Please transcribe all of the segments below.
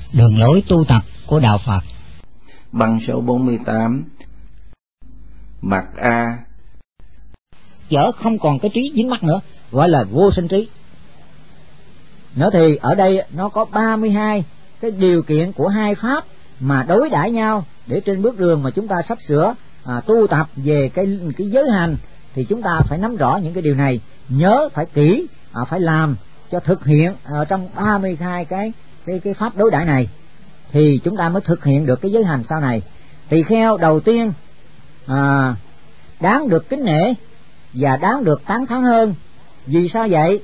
đường lối tu tập của đạo Phật. Bằng số 48. Mặt A. Dở không còn cái trí dính mắc nữa, gọi là vô sinh trí. Nữa thì ở đây nó có 32 cái điều kiện của hai pháp mà đối đãi nhau, để trên bước đường mà chúng ta sắp sửa tu tập về cái giới hành, thì chúng ta phải nắm rõ những cái điều này, nhớ phải kỹ, phải làm cho thực hiện trong 32 cái pháp đối đãi này, thì chúng ta mới thực hiện được cái giới hành sau này. Tỳ kheo đầu tiên đáng được kính nể và đáng được tán thán hơn. Vì sao vậy?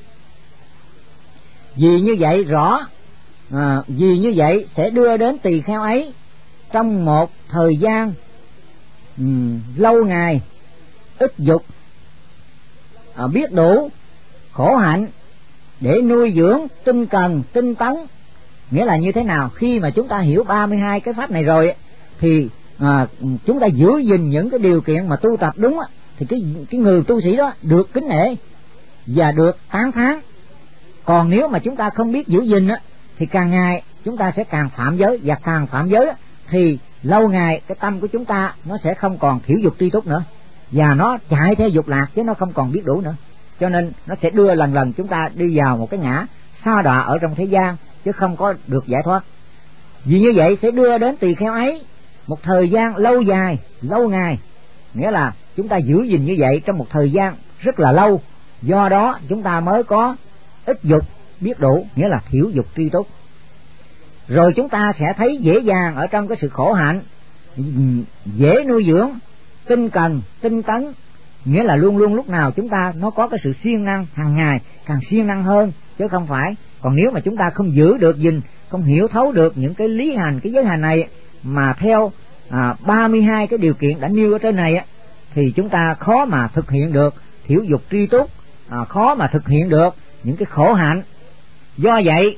Vì như vậy vì như vậy sẽ đưa đến tỳ kheo ấy trong một thời gian lâu ngày, ít dục, biết đủ khổ hạnh để nuôi dưỡng tinh cần tinh tấn. Nghĩa là như thế nào? Khi mà chúng ta hiểu 32 cái pháp này rồi thì chúng ta giữ gìn những cái điều kiện mà tu tập đúng, thì cái người tu sĩ đó được kính nể và được tán thán. Còn nếu mà chúng ta không biết giữ gìn thì càng ngày chúng ta sẽ càng phạm giới, và càng phạm giới thì lâu ngày cái tâm của chúng ta nó sẽ không còn thiểu dục tri túc nữa, và nó chạy theo dục lạc chứ nó không còn biết đủ nữa. Cho nên nó sẽ đưa lần lần chúng ta đi vào một cái ngã sa đọa ở trong thế gian, chứ không có được giải thoát. Vì như vậy sẽ đưa đến tỳ kheo ấy một thời gian lâu dài, lâu ngày. Nghĩa là chúng ta giữ gìn như vậy trong một thời gian rất là lâu, do đó chúng ta mới có ít dục biết đủ, nghĩa là thiểu dục tri túc. Rồi chúng ta sẽ thấy dễ dàng ở trong cái sự khổ hạnh, dễ nuôi dưỡng tinh cần tinh tấn, nghĩa là luôn luôn lúc nào chúng ta nó có cái sự siêng năng, hàng ngày càng siêng năng hơn, chứ không phải. Còn nếu mà chúng ta không giữ được gìn, không hiểu thấu được những cái lý hành, cái giới hành này mà theo 32 cái điều kiện đã nêu ở trên này thì chúng ta khó mà thực hiện được thiểu dục tri túc, khó mà thực hiện được những cái khổ hạnh. Do vậy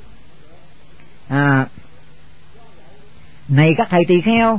này các thầy tỳ kheo,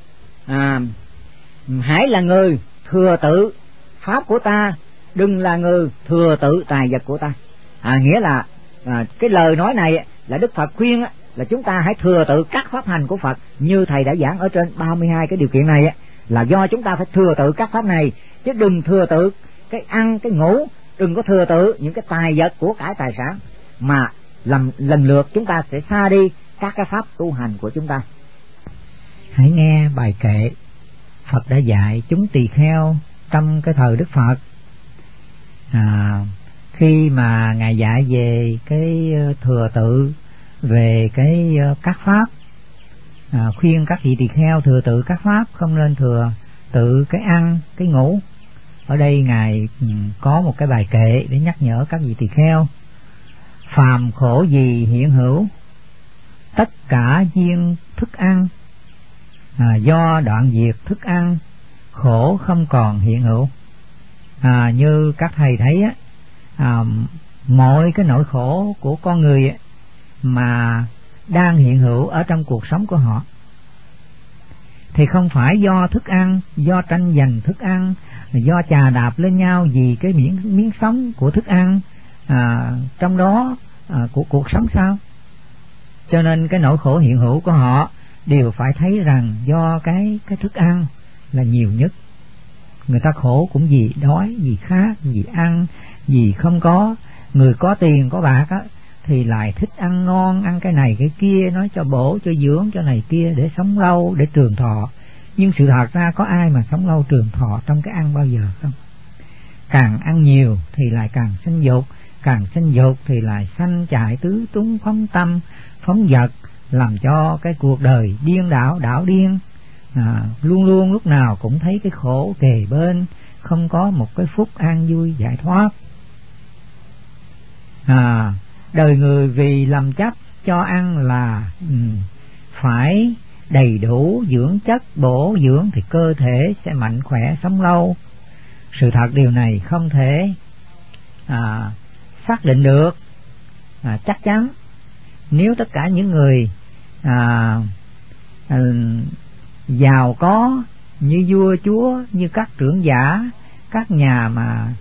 hãy là người thừa tự pháp của ta, đừng là người thừa tự tài vật của ta. Nghĩa là cái lời nói này là Đức Phật khuyên là chúng ta hãy thừa tự các pháp hành của Phật, như thầy đã giảng ở trên 32 cái điều kiện này là do chúng ta phải thừa tự các pháp này, chứ đừng thừa tự cái ăn cái ngủ, đừng có thừa tự những cái tài vật của cải tài sản, mà lần lượt chúng ta sẽ xa đi các cái pháp tu hành của chúng ta. Hãy nghe bài kệ Phật đã dạy chúng tỳ kheo trong cái thời Đức Phật. Khi mà Ngài dạy về cái thừa tự, về cái các pháp, khuyên các vị tỳ kheo thừa tự các pháp, không nên thừa tự cái ăn, cái ngủ. Ở đây Ngài có một cái bài kệ để nhắc nhở các vị tỳ kheo: phàm khổ gì hiện hữu, tất cả duyên thức ăn, do đoạn diệt thức ăn, khổ không còn hiện hữu. Như các thầy thấy mọi cái nỗi khổ của con người mà đang hiện hữu ở trong cuộc sống của họ thì không phải do thức ăn, do tranh giành thức ăn, do chà đạp lên nhau vì cái miếng sống của thức ăn trong đó của cuộc sống sao. Cho nên cái nỗi khổ hiện hữu của họ đều phải thấy rằng do cái thức ăn là nhiều nhất. Người ta khổ cũng vì đói, vì khát, vì ăn, vì không có. Người có tiền có bạc thì lại thích ăn ngon, ăn cái này cái kia, nói cho bổ cho dưỡng cho này kia để sống lâu, để trường thọ. Nhưng sự thật ra có ai mà sống lâu trường thọ trong cái ăn bao giờ không? Càng ăn nhiều thì lại càng sinh dục, càng sinh dục thì lại sanh chạy tứ túng phóng tâm phóng vật, làm cho cái cuộc đời điên đảo, đảo điên. Luôn luôn lúc nào cũng thấy cái khổ kề bên, không có một cái phút an vui giải thoát. Đời người vì lầm chấp cho ăn là phải đầy đủ dưỡng chất bổ dưỡng thì cơ thể sẽ mạnh khỏe sống lâu. Sự thật điều này không thể xác định được chắc chắn. Nếu tất cả những người giàu có như vua chúa, như các trưởng giả, các nhà mà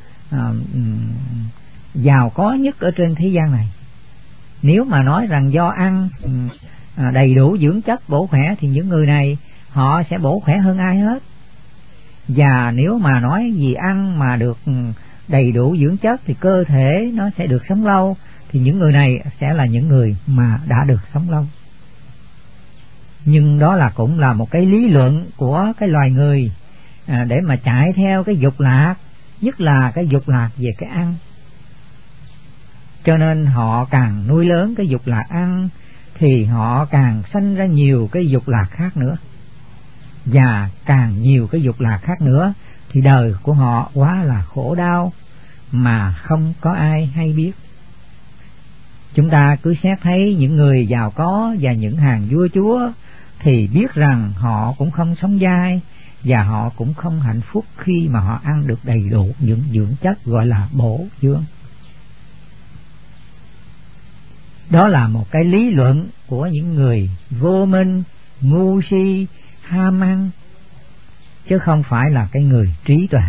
giàu có nhất ở trên thế gian này, nếu mà nói rằng do ăn đầy đủ dưỡng chất bổ khỏe thì những người này họ sẽ bổ khỏe hơn ai hết. Và nếu mà nói gì ăn mà được đầy đủ dưỡng chất thì cơ thể nó sẽ được sống lâu, thì những người này sẽ là những người mà đã được sống lâu. Nhưng đó cũng là một cái lý luận của cái loài người để mà chạy theo cái dục lạc, nhất là cái dục lạc về cái ăn. Cho nên họ càng nuôi lớn cái dục lạc ăn thì họ càng sanh ra nhiều cái dục lạc khác nữa, và càng nhiều cái dục lạc khác nữa thì đời của họ quá là khổ đau mà không có ai hay biết. Chúng ta cứ xét thấy những người giàu có và những hàng vua chúa thì biết rằng họ cũng không sống dai và họ cũng không hạnh phúc khi mà họ ăn được đầy đủ những dưỡng chất gọi là bổ dưỡng. Đó là một cái lý luận của những người vô minh, ngu si, ham ăn, chứ không phải là cái người trí tuệ.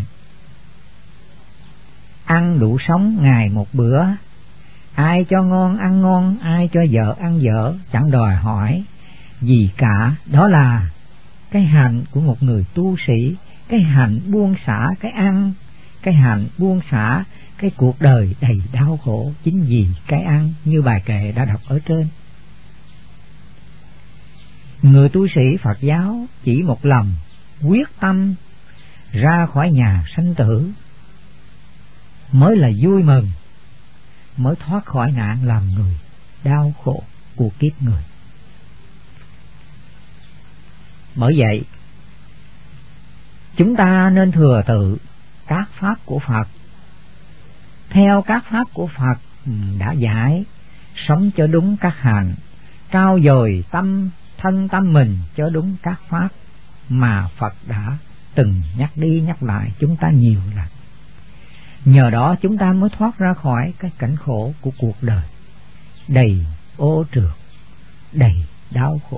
Ăn đủ sống ngày một bữa, ai cho ngon ăn ngon, ai cho dở ăn dở, chẳng đòi hỏi gì cả. Đó là cái hạnh của một người tu sĩ, cái hạnh buông xả cái ăn, cái hạnh buông xả cái cuộc đời đầy đau khổ chính vì cái ăn, như bài kệ đã đọc ở trên. Người tu sĩ Phật giáo chỉ một lòng quyết tâm ra khỏi nhà sanh tử mới là vui mừng, mới thoát khỏi nạn làm người đau khổ của kiếp người. Bởi vậy chúng ta nên thừa tự các pháp của Phật, theo các pháp của Phật đã dạy, sống cho đúng các hạnh, trau dồi thân tâm mình cho đúng các pháp mà Phật đã từng nhắc đi nhắc lại chúng ta nhiều lần. Nhờ đó chúng ta mới thoát ra khỏi cái cảnh khổ của cuộc đời đầy ô trượt, đầy đau khổ.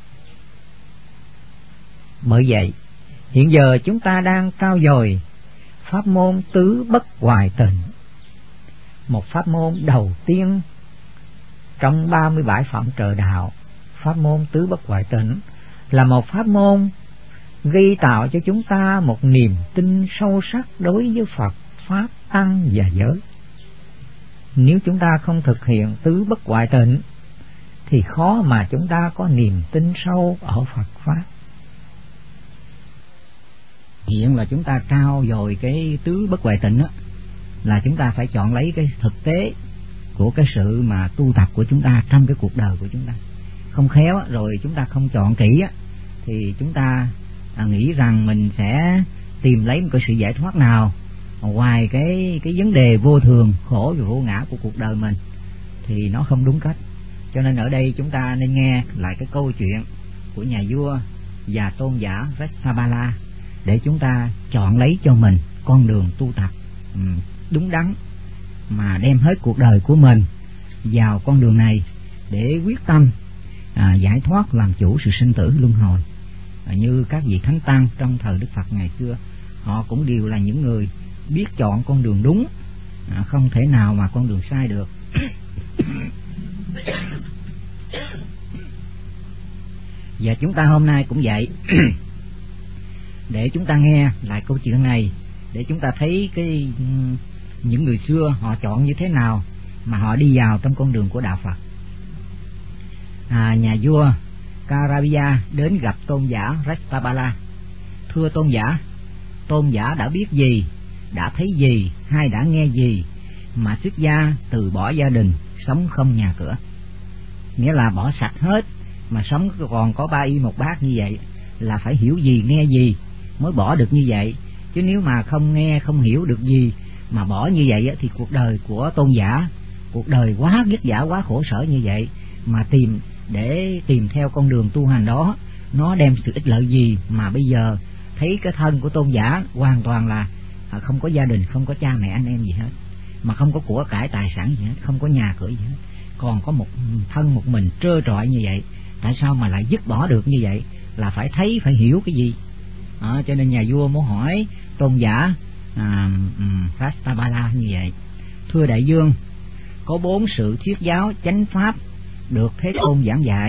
Bởi vậy hiện giờ chúng ta đang trau dồi pháp môn tứ bất hoài tịnh, một pháp môn đầu tiên trong 37 phẩm trợ đạo. Pháp môn tứ bất hoại tịnh là một pháp môn gây tạo cho chúng ta một niềm tin sâu sắc đối với Phật, Pháp, Tăng và giới. Nếu chúng ta không thực hiện tứ bất hoại tịnh thì khó mà chúng ta có niềm tin sâu ở Phật Pháp. Hiện là chúng ta trao dồi cái tứ bất hoại tịnh đó, là chúng ta phải chọn lấy cái thực tế của cái sự mà tu tập của chúng ta trong cái cuộc đời của chúng ta. Không khéo rồi chúng ta không chọn kỹ thì chúng ta nghĩ rằng mình sẽ tìm lấy một cái sự giải thoát nào ngoài cái vấn đề vô thường, khổ và vô ngã của cuộc đời mình, thì nó không đúng cách. Cho nên ở đây chúng ta nên nghe lại cái câu chuyện của nhà vua và tôn giả Rajabala để chúng ta chọn lấy cho mình con đường tu tập đúng đắn, mà đem hết cuộc đời của mình vào con đường này để quyết tâm giải thoát, làm chủ sự sinh tử luân hồi. Như các vị thánh tăng trong thời Đức Phật ngày xưa, họ cũng đều là những người biết chọn con đường đúng, không thể nào mà con đường sai được. Và chúng ta hôm nay cũng vậy. Để chúng ta nghe lại câu chuyện này, để chúng ta thấy những người xưa họ chọn như thế nào mà họ đi vào trong con đường của đạo Phật. Nhà vua Karavya đến gặp tôn giả Rajabala. Thưa tôn giả đã biết gì, đã thấy gì, hay đã nghe gì mà xuất gia từ bỏ gia đình, sống không nhà cửa? Nghĩa là bỏ sạch hết mà sống còn có 3 y 1 bát như vậy, là phải hiểu gì nghe gì mới bỏ được như vậy. Chứ nếu mà không nghe không hiểu được gì mà bỏ như vậy thì cuộc đời của tôn giả, cuộc đời quá vất vả, quá khổ sở như vậy, mà tìm theo con đường tu hành đó, nó đem sự ích lợi gì? Mà bây giờ thấy cái thân của tôn giả hoàn toàn là không có gia đình, không có cha mẹ anh em gì hết, mà không có của cải tài sản gì hết, không có nhà cửa gì hết, còn có một thân một mình trơ trọi như vậy. Tại sao mà lại dứt bỏ được như vậy? Là phải thấy, phải hiểu cái gì. Cho nên nhà vua muốn hỏi tôn giả Rajabala như vậy: thưa đại vương, có 4 sự thuyết giáo chánh pháp được Thế Tôn giảng dạy,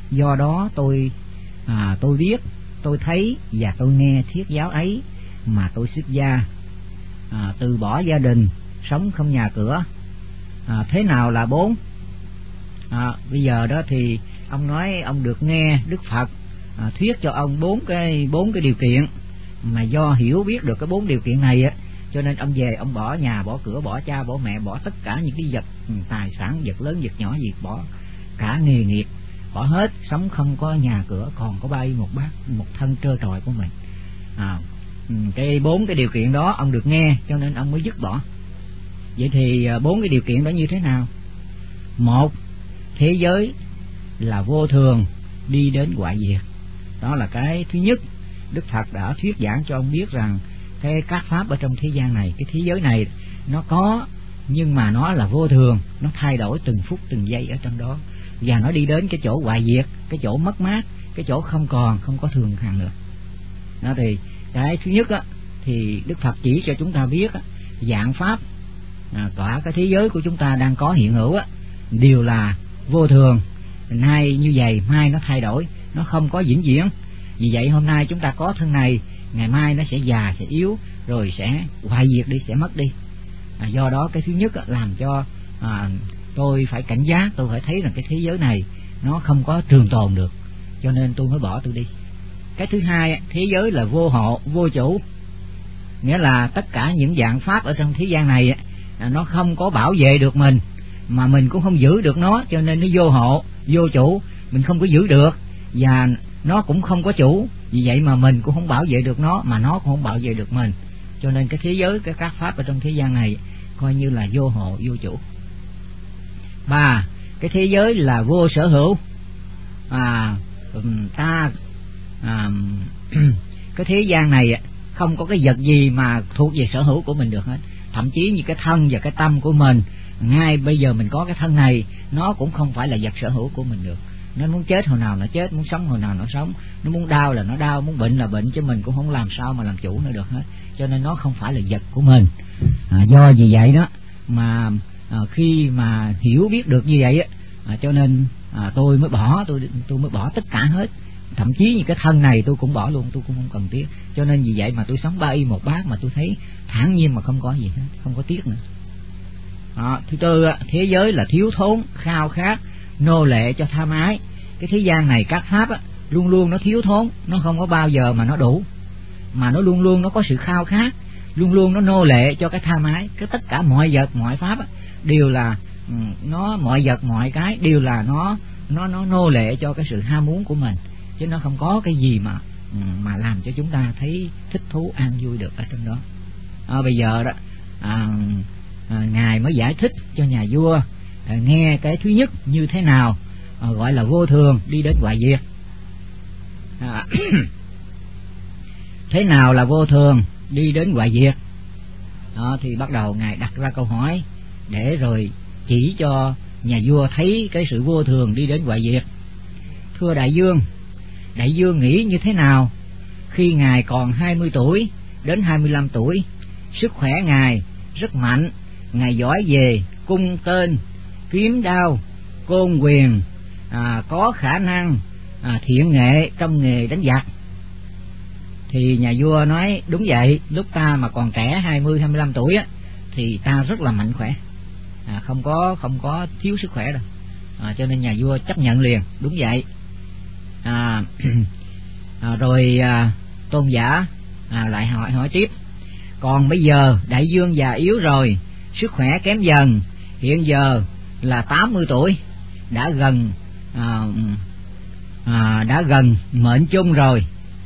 Do đó tôi biết, tôi thấy và tôi nghe thuyết giáo ấy mà tôi xuất gia, từ bỏ gia đình, sống không nhà cửa. Thế nào là 4? Bây giờ đó thì ông nói ông được nghe Đức Phật thuyết cho ông 4 cái điều kiện, mà do hiểu biết được cái 4 điều kiện này á, cho nên ông về ông bỏ nhà, bỏ cửa, bỏ cha, bỏ mẹ, bỏ tất cả những cái vật tài sản, vật lớn vật nhỏ gì, bỏ cả nghề nghiệp, bỏ hết, sống không có nhà cửa, còn có bay một thân trơ trọi của mình. Cái 4 cái điều kiện đó ông được nghe cho nên ông mới dứt bỏ. Vậy thì 4 cái điều kiện đó như thế nào? 1. Thế giới là vô thường, đi đến hoại diệt. Đó là cái thứ nhất. Đức Phật đã thuyết giảng cho ông biết rằng cái các pháp ở trong thế gian này, cái thế giới này nó có, nhưng mà nó là vô thường, nó thay đổi từng phút từng giây ở trong đó, và nó đi đến cái chỗ hoại diệt, cái chỗ mất mát, cái chỗ không có thường hằng nữa. Đó thì cái thứ nhất á, thì Đức Phật chỉ cho chúng ta biết á, dạng pháp cả cái thế giới của chúng ta đang có hiện hữu á, đều là vô thường. Nay như vậy, mai nó thay đổi, nó không có vĩnh viễn. Vì vậy hôm nay chúng ta có thân này, ngày mai nó sẽ già, sẽ yếu, rồi sẽ hoại diệt đi, sẽ mất đi. Do đó cái thứ nhất làm cho tôi phải cảnh giác, tôi phải thấy rằng cái thế giới này nó không có trường tồn được, cho nên tôi mới bỏ tôi đi. Cái thứ hai, thế giới là vô hộ, vô chủ, nghĩa là tất cả những dạng pháp ở trong thế gian này nó không có bảo vệ được mình, mà mình cũng không giữ được nó, cho nên nó vô hộ, vô chủ, mình không có giữ được, và nó cũng không có chủ. Vì vậy mà mình cũng không bảo vệ được nó, mà nó cũng không bảo vệ được mình, cho nên cái thế giới, cái các pháp ở trong thế gian này coi như là vô hộ, vô chủ. 3. Cái thế giới là vô sở hữu. Cái thế gian này không có cái vật gì mà thuộc về sở hữu của mình được hết. Thậm chí như cái thân và cái tâm của mình, ngay bây giờ mình có cái thân này, nó cũng không phải là vật sở hữu của mình được. Nó muốn chết hồi nào nó chết, muốn sống hồi nào nó sống, nó muốn đau là nó đau, muốn bệnh là bệnh, chứ mình cũng không làm sao mà làm chủ nó được hết. Cho nên nó không phải là vật của mình. Do vì vậy đó mà khi mà hiểu biết được như vậy cho nên tôi mới bỏ, tôi mới bỏ tất cả hết. Thậm chí như cái thân này tôi cũng bỏ luôn, tôi cũng không cần tiếc. Cho nên vì vậy mà tôi sống 3 y 1 bát mà tôi thấy thản nhiên mà không có gì hết, không có tiếc nữa. Thứ tư, thế giới là thiếu thốn, khao khát, nô lệ cho tham ái. Cái thế gian này các pháp luôn luôn nó thiếu thốn, nó không có bao giờ mà nó đủ, mà nó luôn luôn nó có sự khao khát, luôn luôn nó nô lệ cho cái tham ái. Cái tất cả mọi vật, mọi pháp đều là nó, mọi vật mọi cái đều là nó nô lệ cho cái sự ham muốn của mình, chứ nó không có cái gì mà làm cho chúng ta thấy thích thú an vui được ở trong đó. Bây giờ đó ngài mới giải thích cho nhà vua nghe cái thứ nhất như thế nào gọi là vô thường, đi đến hoại diệt. Thế nào là vô thường, đi đến hoại diệt? Thì bắt đầu ngài đặt ra câu hỏi để rồi chỉ cho nhà vua thấy cái sự vô thường đi đến hoại diệt. Thưa đại dương nghĩ như thế nào khi ngài còn 20 tuổi đến 25 tuổi, sức khỏe ngài rất mạnh, ngài giỏi về cung tên, kiếm đao, côn quyền, có khả năng thiện nghệ trong nghề đánh giặc. Thì nhà vua nói đúng vậy, lúc ta mà còn trẻ 20-25 tuổi thì ta rất là mạnh khỏe, không có thiếu sức khỏe đâu. Cho nên nhà vua chấp nhận liền, đúng vậy. Rồi tôn giả lại hỏi tiếp, còn bây giờ đại vương già yếu rồi, sức khỏe kém dần, hiện giờ là 80 tuổi, đã gần mệnh chung rồi.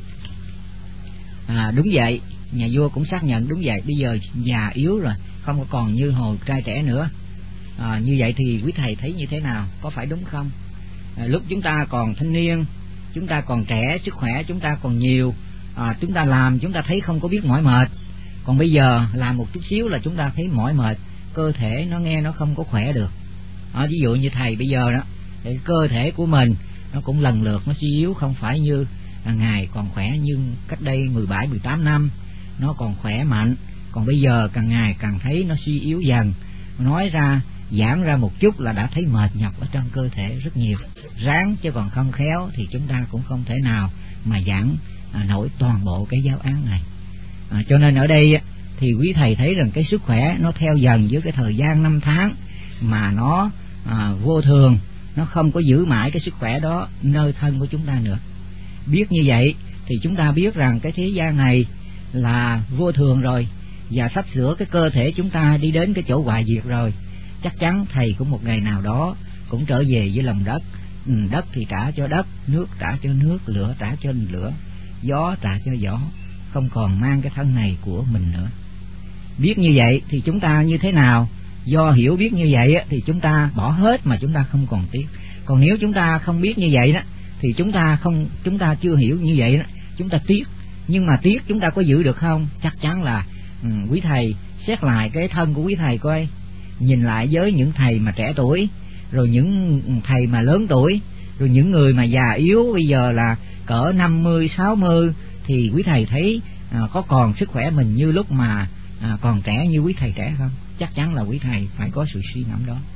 Đúng vậy, nhà vua cũng xác nhận đúng vậy, bây giờ già yếu rồi, không còn như hồi trai trẻ nữa. Như vậy thì quý thầy thấy như thế nào, có phải đúng không? Lúc chúng ta còn thanh niên, chúng ta còn trẻ, sức khỏe chúng ta còn nhiều, chúng ta làm chúng ta thấy không có biết mỏi mệt. Còn bây giờ làm một chút xíu là chúng ta thấy mỏi mệt, cơ thể nó nghe nó không có khỏe được. Ví dụ như thầy bây giờ đó, thì cơ thể của mình nó cũng lần lượt nó suy yếu, không phải như ngài còn khỏe như cách đây 17-18 năm, nó còn khỏe mạnh. Còn bây giờ càng ngày càng thấy nó suy yếu dần. Nói ra giãn ra một chút là đã thấy mệt nhọc ở trong cơ thể rất nhiều, ráng chứ còn không khéo thì chúng ta cũng không thể nào mà giảng nổi toàn bộ cái giáo án này. Cho nên ở đây thì quý thầy thấy rằng cái sức khỏe nó theo dần với cái thời gian 5 tháng mà nó vô thường, nó không có giữ mãi cái sức khỏe đó nơi thân của chúng ta nữa. Biết như vậy thì chúng ta biết rằng cái thế gian này là vô thường rồi, và sắp sửa cái cơ thể chúng ta đi đến cái chỗ hoại diệt rồi. Chắc chắn thầy cũng một ngày nào đó cũng trở về với lòng đất. Đất thì trả cho đất, nước trả cho nước, lửa trả cho lửa, gió trả cho gió, không còn mang cái thân này của mình nữa. Biết như vậy thì chúng ta như thế nào? Do hiểu biết như vậy thì chúng ta bỏ hết mà chúng ta không còn tiếc. Còn nếu chúng ta không biết như vậy đó thì chúng ta chưa hiểu như vậy đó, chúng ta tiếc. Nhưng mà tiếc chúng ta có giữ được không? Chắc chắn là quý thầy xét lại cái thân của quý thầy coi, nhìn lại với những thầy mà trẻ tuổi, rồi những thầy mà lớn tuổi, rồi những người mà già yếu bây giờ là cỡ 50, 60 thì quý thầy thấy có còn sức khỏe mình như lúc mà còn trẻ như quý thầy trẻ không? Chắc chắn là quý thầy phải có sự suy ngẫm đó.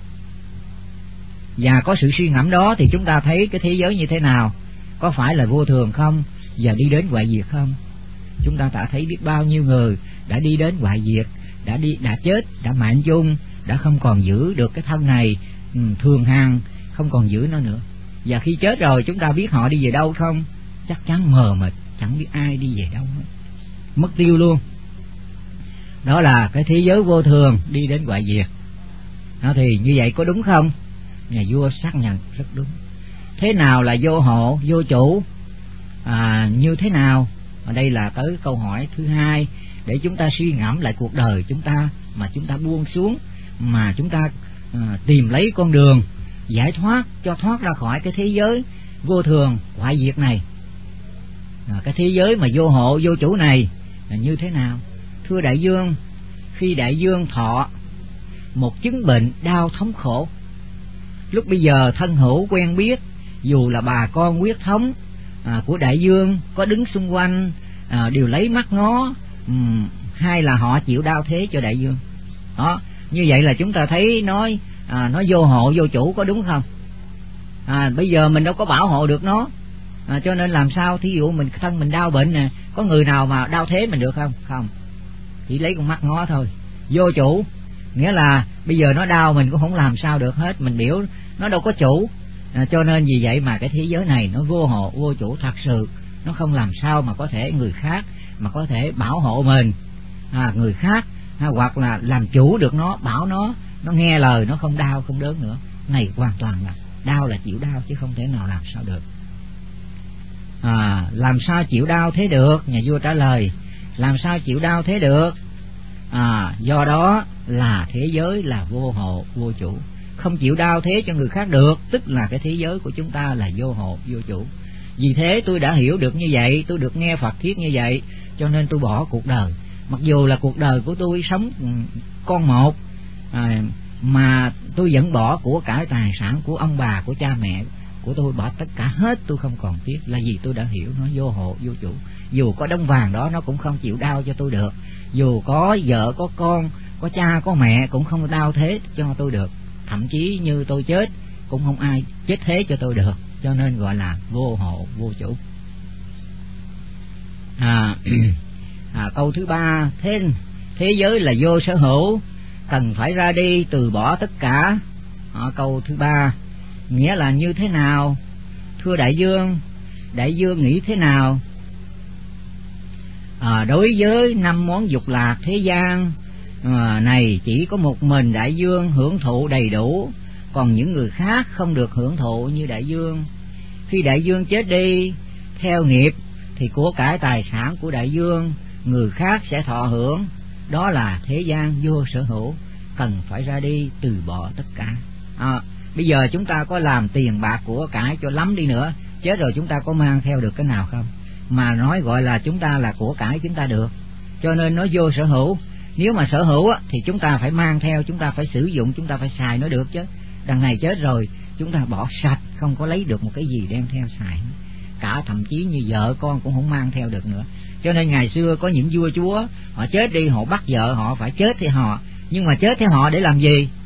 Và có sự suy ngẫm đó thì chúng ta thấy cái thế giới như thế nào, có phải là vô thường không và đi đến hoại diệt không? Chúng ta đã thấy biết bao nhiêu người đã đi đến hoại diệt, đã chết, đã mạng chung, đã không còn giữ được cái thân này thường hàng, không còn giữ nó nữa. Và khi chết rồi chúng ta biết họ đi về đâu không? Chắc chắn mờ mịt, chẳng biết ai đi về đâu hết, mất tiêu luôn. Đó là cái thế giới vô thường đi đến hoại diệt. Đó thì như vậy có đúng không? Nhà vua xác nhận rất đúng. Thế nào là vô hộ, vô chủ? Như thế nào? Ở đây là tới câu hỏi thứ hai để chúng ta suy ngẫm lại cuộc đời chúng ta, mà chúng ta buông xuống, mà chúng ta tìm lấy con đường giải thoát, cho thoát ra khỏi cái thế giới vô thường hoại diệt này. Cái thế giới mà vô hộ vô chủ này là như thế nào? Thưa đại dương, khi đại dương thọ một chứng bệnh đau thống khổ, lúc bây giờ thân hữu quen biết, dù là bà con huyết thống của đại dương có đứng xung quanh đều lấy mắt ngó, hay là họ chịu đau thế cho đại dương. Đó, như vậy là chúng ta thấy nó vô hộ vô chủ, có đúng không? Bây giờ mình đâu có bảo hộ được nó, cho nên làm sao thí dụ mình thân mình đau bệnh nè, có người nào mà đau thế mình được không? Không, chỉ lấy con mắt ngó thôi. Vô chủ nghĩa là bây giờ nó đau mình cũng không làm sao được hết, mình biểu nó đâu có chủ. Cho nên vì vậy mà cái thế giới này nó vô hộ vô chủ thật sự, nó không làm sao mà có thể người khác mà có thể bảo hộ mình, người khác hoặc là làm chủ được nó, bảo nó nghe lời, nó không đau không đớn nữa. Này hoàn toàn là đau là chịu đau chứ không thể nào làm sao được. Làm sao chịu đau thế được? Nhà vua trả lời, làm sao chịu đau thế được? Do đó là thế giới là vô hộ vô chủ, không chịu đau thế cho người khác được, tức là cái thế giới của chúng ta là vô hộ vô chủ. Vì thế tôi đã hiểu được như vậy, tôi được nghe Phật thuyết như vậy, cho nên tôi bỏ cuộc đời. Mặc dù là cuộc đời của tôi sống con một, mà tôi vẫn bỏ của cải tài sản của ông bà, của cha mẹ của tôi, bỏ tất cả hết, tôi không còn tiếc. Là vì tôi đã hiểu nó vô hộ vô chủ. Dù có đống vàng đó nó cũng không chịu đau cho tôi được, dù có vợ có con, có cha có mẹ cũng không đau thế cho tôi được. Thậm chí như tôi chết cũng không ai chết thế cho tôi được, cho nên gọi là vô hộ vô chủ. Câu thứ ba, thế giới là vô sở hữu, cần phải ra đi từ bỏ tất cả. Câu thứ ba nghĩa là như thế nào? Thưa đại dương nghĩ thế nào? Đối với 5 món dục lạc thế gian này, chỉ có một mình đại dương hưởng thụ đầy đủ, còn những người khác không được hưởng thụ như đại dương. Khi đại dương chết đi theo nghiệp thì của cải tài sản của đại dương người khác sẽ thọ hưởng. Đó là thế gian vô sở hữu, cần phải ra đi từ bỏ tất cả. Bây giờ chúng ta có làm tiền bạc của cải cho lắm đi nữa, chết rồi chúng ta có mang theo được cái nào không? Mà nói gọi là chúng ta là của cải chúng ta được, cho nên nó vô sở hữu. Nếu mà sở hữu thì chúng ta phải mang theo, chúng ta phải sử dụng, chúng ta phải xài nó được chứ. Đằng này chết rồi chúng ta bỏ sạch, không có lấy được một cái gì đem theo xài, cả thậm chí như vợ con cũng không mang theo được nữa. Cho nên ngày xưa có những vua chúa họ chết đi, họ bắt vợ họ phải chết theo họ, nhưng mà chết theo họ để làm gì?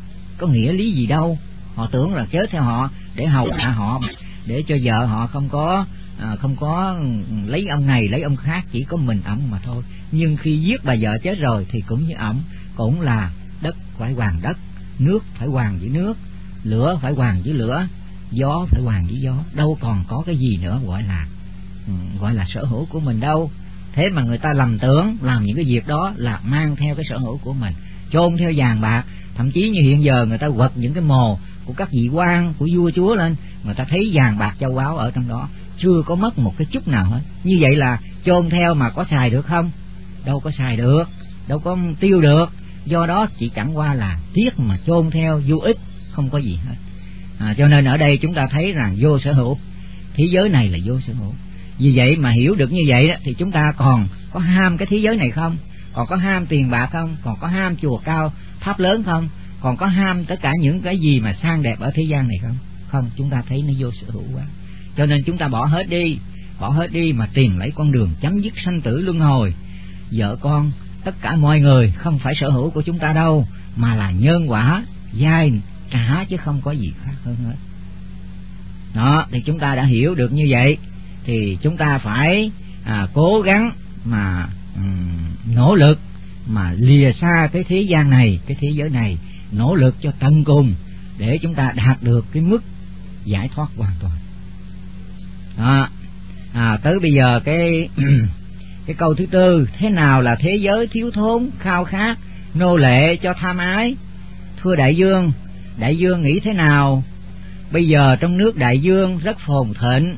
có nghĩa lý gì đâu. Họ tưởng là chết theo họ để hầu hạ họ, để cho vợ họ không có lấy ông này lấy ông khác, chỉ có mình ổng mà thôi. Nhưng khi giết bà vợ chết rồi thì cũng như ổng, cũng là đất phải hoàn đất, nước phải hoàn với nước, lửa phải hoàn với lửa, gió phải hoàn với gió, đâu còn có cái gì nữa gọi là sở hữu của mình đâu. Thế mà người ta lầm tưởng làm những cái việc đó là mang theo cái sở hữu của mình, chôn theo vàng bạc. Thậm chí như hiện giờ người ta quật những cái mồ của các vị quan, của vua chúa lên, người ta thấy vàng bạc châu báu ở trong đó, chưa có mất một cái chút nào hết. Như vậy là chôn theo mà có xài được không? Đâu có xài được, đâu có tiêu được. Do đó chỉ chẳng qua là tiếc mà chôn theo vô ích, không có gì hết. Cho nên ở đây chúng ta thấy rằng vô sở hữu, thế giới này là vô sở hữu. Vì vậy mà hiểu được như vậy đó, thì chúng ta còn có ham cái thế giới này không? Còn có ham tiền bạc không? Còn có ham chùa cao tháp lớn không? Còn có ham tất cả những cái gì mà sang đẹp ở thế gian này không? Không, chúng ta thấy nó vô sở hữu quá. Cho nên chúng ta bỏ hết đi mà tìm lấy con đường chấm dứt sanh tử luân hồi. Vợ con, tất cả mọi người không phải sở hữu của chúng ta đâu, mà là nhân quả giai trả, chứ không có gì khác hơn hết. Đó, thì chúng ta đã hiểu được như vậy, thì chúng ta phải cố gắng mà nỗ lực mà lìa xa cái thế gian này, cái thế giới này, nỗ lực cho tận cùng để chúng ta đạt được cái mức giải thoát hoàn toàn. Đó. Tới bây giờ cái câu thứ tư, thế nào là thế giới thiếu thốn, khao khát, nô lệ cho tham ái? Thưa đại dương nghĩ thế nào? Bây giờ trong nước đại dương rất phồn thịnh,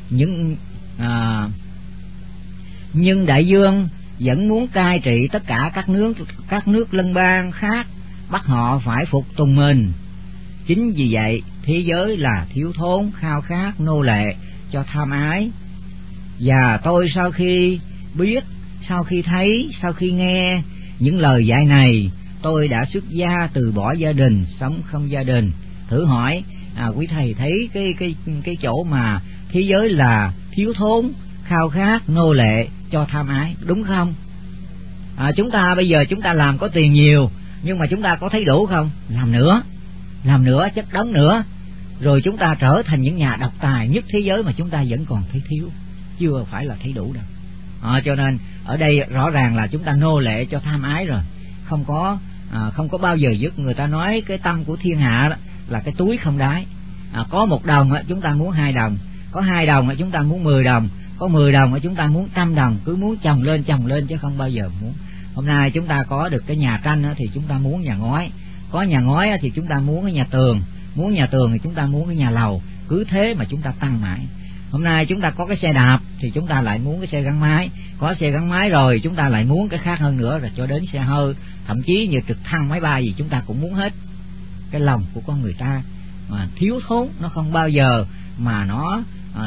nhưng đại dương vẫn muốn cai trị tất cả các nước lân bang khác, bắt họ phải phục tùng mình. Chính vì vậy thế giới là thiếu thốn, khao khát, nô lệ cho tham ái. Và tôi sau khi biết, sau khi thấy, sau khi nghe những lời dạy này, tôi đã xuất gia từ bỏ gia đình, sống không gia đình. Thử hỏi quý thầy thấy cái chỗ mà thế giới là thiếu thốn, khao khát, nô lệ cho tham ái, đúng không? Chúng ta bây giờ chúng ta làm có tiền nhiều, nhưng mà chúng ta có thấy đủ không? Làm nữa, chất đống nữa, rồi chúng ta trở thành những nhà độc tài nhất thế giới mà chúng ta vẫn còn thấy thiếu, chưa phải là thấy đủ đâu. Cho nên ở đây rõ ràng là chúng ta nô lệ cho tham ái rồi, không có bao giờ dứt. Người ta nói cái tâm của thiên hạ đó là cái túi không đáy. Có 1 đồng chúng ta muốn 2 đồng, có 2 đồng chúng ta muốn 10 đồng, có 10 đồng chúng ta muốn 100 đồng, cứ muốn chồng lên chứ không bao giờ muốn. Hôm nay chúng ta có được cái nhà tranh thì chúng ta muốn nhà ngói, có nhà ngói thì chúng ta muốn cái nhà tường, muốn nhà tường thì chúng ta muốn cái nhà lầu, cứ thế mà chúng ta tăng mãi. Hôm nay chúng ta có cái xe đạp thì chúng ta lại muốn cái xe gắn máy, có xe gắn máy rồi chúng ta lại muốn cái khác hơn nữa, rồi cho đến xe hơi, thậm chí như trực thăng máy bay gì chúng ta cũng muốn hết. Cái lòng của con người ta mà thiếu thốn, nó không bao giờ mà nó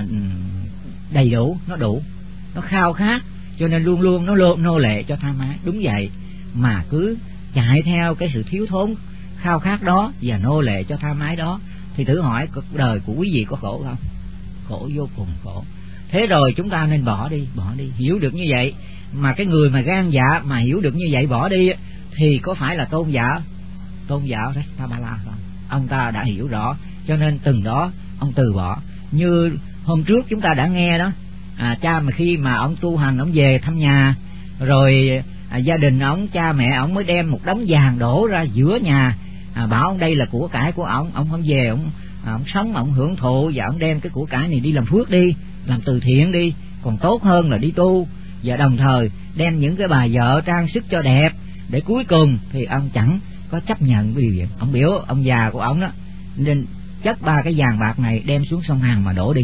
đầy đủ, nó đủ, nó khao khát, cho nên luôn luôn nó nô lệ cho tham ái. Đúng vậy, mà cứ chạy theo cái sự thiếu thốn, khao khát đó và nô lệ cho tham ái đó, thì thử hỏi cuộc đời của quý vị có khổ không? Khổ, vô cùng khổ. Thế rồi chúng ta nên bỏ đi. Hiểu được như vậy, mà cái người mà gan dạ mà hiểu được như vậy bỏ đi thì có phải là tôn giả Rastabala không? Ông ta đã hiểu rõ, cho nên từng đó ông từ bỏ. Như hôm trước chúng ta đã nghe đó, cha mà khi mà ông tu hành, ông về thăm nhà, rồi gia đình ông, cha mẹ ông mới đem một đống vàng đổ ra giữa nhà, bảo ông đây là của cải của ông không về, ông sống, ông hưởng thụ, và ông đem cái của cải này đi làm phước đi, làm từ thiện đi, còn tốt hơn là đi tu. Và đồng thời đem những cái bà vợ trang sức cho đẹp, để cuối cùng thì ông chẳng có chấp nhận điều gì. Ông biểu ông già của ông đó nên chất 3 cái vàng bạc này đem xuống sông Hằng mà đổ đi,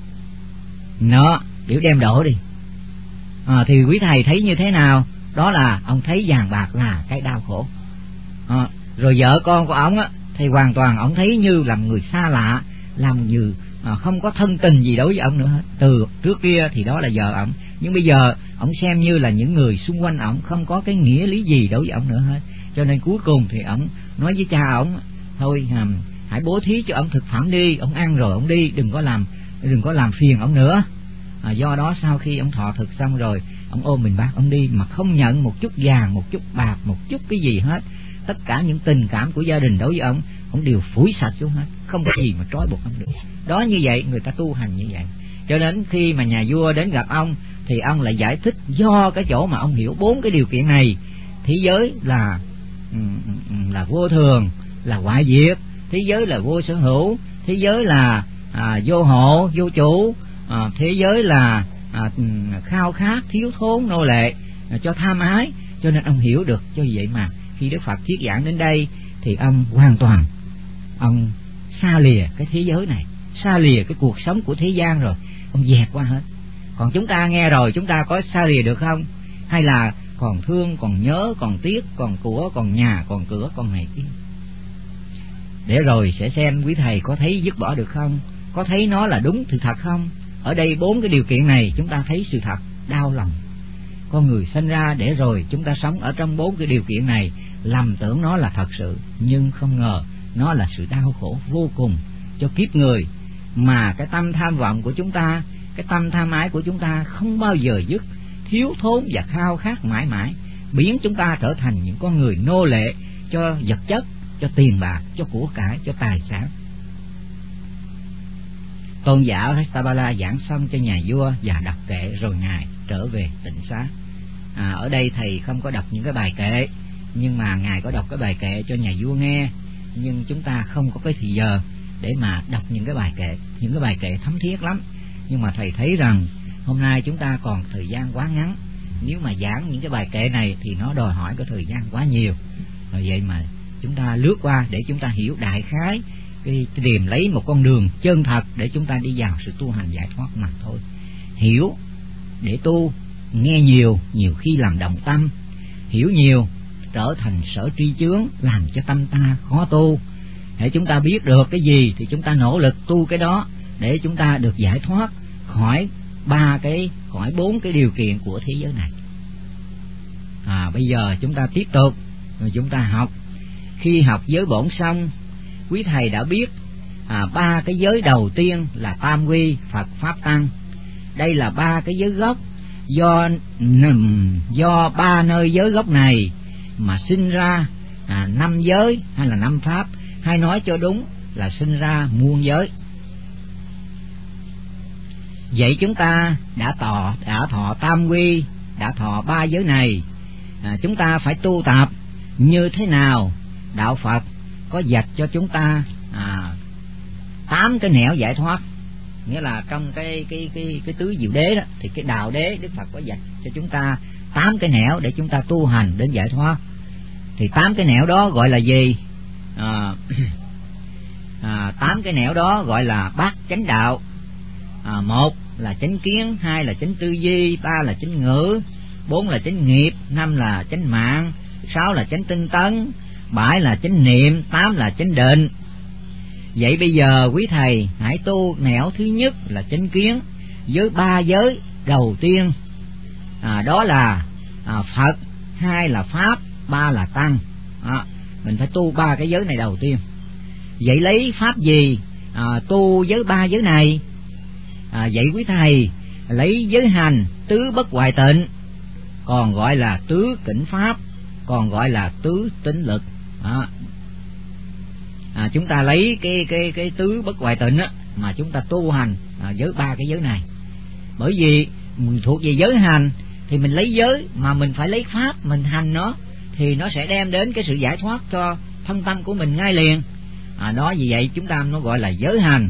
nó biểu đem đổ đi. Thì quý thầy thấy như thế nào? Đó là ông thấy vàng bạc là cái đau khổ. Rồi vợ con của ông thì hoàn toàn ông thấy như là người xa lạ, làm như không có thân tình gì đối với ông nữa hết. Từ trước kia thì đó là vợ ông, nhưng bây giờ ông xem như là những người xung quanh ông, không có cái nghĩa lý gì đối với ông nữa hết. Cho nên cuối cùng thì ông nói với cha ông, thôi hãy bố thí cho ông thực phẩm đi, ông ăn rồi ông đi, đừng có làm phiền ông nữa. Do đó sau khi ông thọ thực xong rồi, ông ôm mình bác ông đi, mà không nhận một chút vàng, một chút bạc, một chút cái gì hết, tất cả những tình cảm của gia đình đối với ông đều phủi sạch xuống hết, không có gì mà trói buộc ông được. Đó, như vậy người ta tu hành như vậy. Cho nên khi mà nhà vua đến gặp ông thì ông lại giải thích do cái chỗ mà ông hiểu 4 cái điều kiện này. Thế giới là vô thường, là hoại diệt; thế giới là vô sở hữu; thế giới là vô hộ, vô chủ; thế giới là khao khát, thiếu thốn, nô lệ, cho tham ái. Cho nên ông hiểu được. Cho vậy mà khi Đức Phật thuyết giảng đến đây thì ông hoàn toàn ông xa lìa cái thế giới này, xa lìa cái cuộc sống của thế gian rồi, ông dẹp qua hết. Còn chúng ta nghe rồi, chúng ta có xa lìa được không? Hay là còn thương, còn nhớ, còn tiếc, còn của, còn nhà, còn cửa, còn này kia? Để rồi sẽ xem quý thầy có thấy dứt bỏ được không, có thấy nó là đúng sự thật không. Ở đây 4 cái điều kiện này chúng ta thấy sự thật đau lòng. Con người sinh ra để rồi chúng ta sống ở trong 4 cái điều kiện này, lầm tưởng nó là thật sự, nhưng không ngờ nó là sự đau khổ vô cùng cho kiếp người. Mà cái tâm tham vọng của chúng ta, cái tâm tham ái của chúng ta không bao giờ dứt, thiếu thốn và khao khát mãi mãi, biến chúng ta trở thành những con người nô lệ cho vật chất, cho tiền bạc, cho của cải, cho tài sản. Tôn giả Hastabala giảng xong cho nhà vua và đọc kệ rồi ngài trở về tịnh xá. Ở đây thầy không có đọc những cái bài kệ, nhưng mà ngài có đọc cái bài kệ cho nhà vua nghe. Nhưng chúng ta không có cái thời giờ để mà đọc những cái bài kệ. Những cái bài kệ thấm thiết lắm, nhưng mà thầy thấy rằng hôm nay chúng ta còn thời gian quá ngắn. Nếu mà giảng những cái bài kệ này thì nó đòi hỏi cái thời gian quá nhiều. Rồi vậy mà chúng ta lướt qua để chúng ta hiểu đại khái, tìm lấy một con đường chân thật để chúng ta đi vào sự tu hành giải thoát mà thôi. Hiểu để tu, nghe nhiều, nhiều khi làm động tâm. Hiểu nhiều trở thành sở tri chướng, làm cho tâm ta khó tu. Để chúng ta biết được cái gì thì chúng ta nỗ lực tu cái đó, để chúng ta được giải thoát khỏi khỏi 4 cái điều kiện của thế giới này. Bây giờ chúng ta tiếp tục rồi chúng ta học. Khi học giới bổn xong, quý thầy đã biết 3 cái giới đầu tiên là tam quy, Phật, Pháp, Tăng. Đây là 3 cái giới gốc. Do 3 nơi giới gốc này mà sinh ra 5 giới hay là 5 pháp, hay nói cho đúng là sinh ra muôn giới. Vậy chúng ta đã thọ tam quy, đã thọ 3 giới này, chúng ta phải tu tập như thế nào? Đạo Phật có dạch cho chúng ta 8 cái nẻo giải thoát. Nghĩa là trong cái tứ diệu đế đó, thì cái đạo đế Đức Phật có dạch cho chúng ta 8 cái nẻo để chúng ta tu hành đến giải thoát. Thì 8 cái nẻo đó gọi là gì? 8 cái nẻo đó gọi là bát chánh đạo. 1 là chánh kiến, 2 là chánh tư duy, 3 là chánh ngữ, 4 là chánh nghiệp, 5 là chánh mạng, 6 là chánh tinh tấn, 7 là chánh niệm, 8 là chánh định. Vậy bây giờ quý thầy hãy tu nẻo thứ nhất là chánh kiến với 3 giới đầu tiên, đó là Phật, 2 là Pháp, 3 là Tăng. Mình phải tu 3 cái giới này đầu tiên. Vậy lấy pháp gì tu với 3 giới này? Vậy quý thầy lấy giới hành tứ bất hoại tịnh, còn gọi là tứ kỉnh pháp, còn gọi là tứ tín lực. Chúng ta lấy cái tứ bất hoại tịnh á, mà chúng ta tu hành với 3 cái giới này. Bởi vì mình thuộc về giới hành thì mình lấy giới, mà mình phải lấy pháp mình hành nó, thì nó sẽ đem đến cái sự giải thoát cho thân tâm của mình ngay liền. Đó, vì vậy chúng ta nó gọi là giới hành.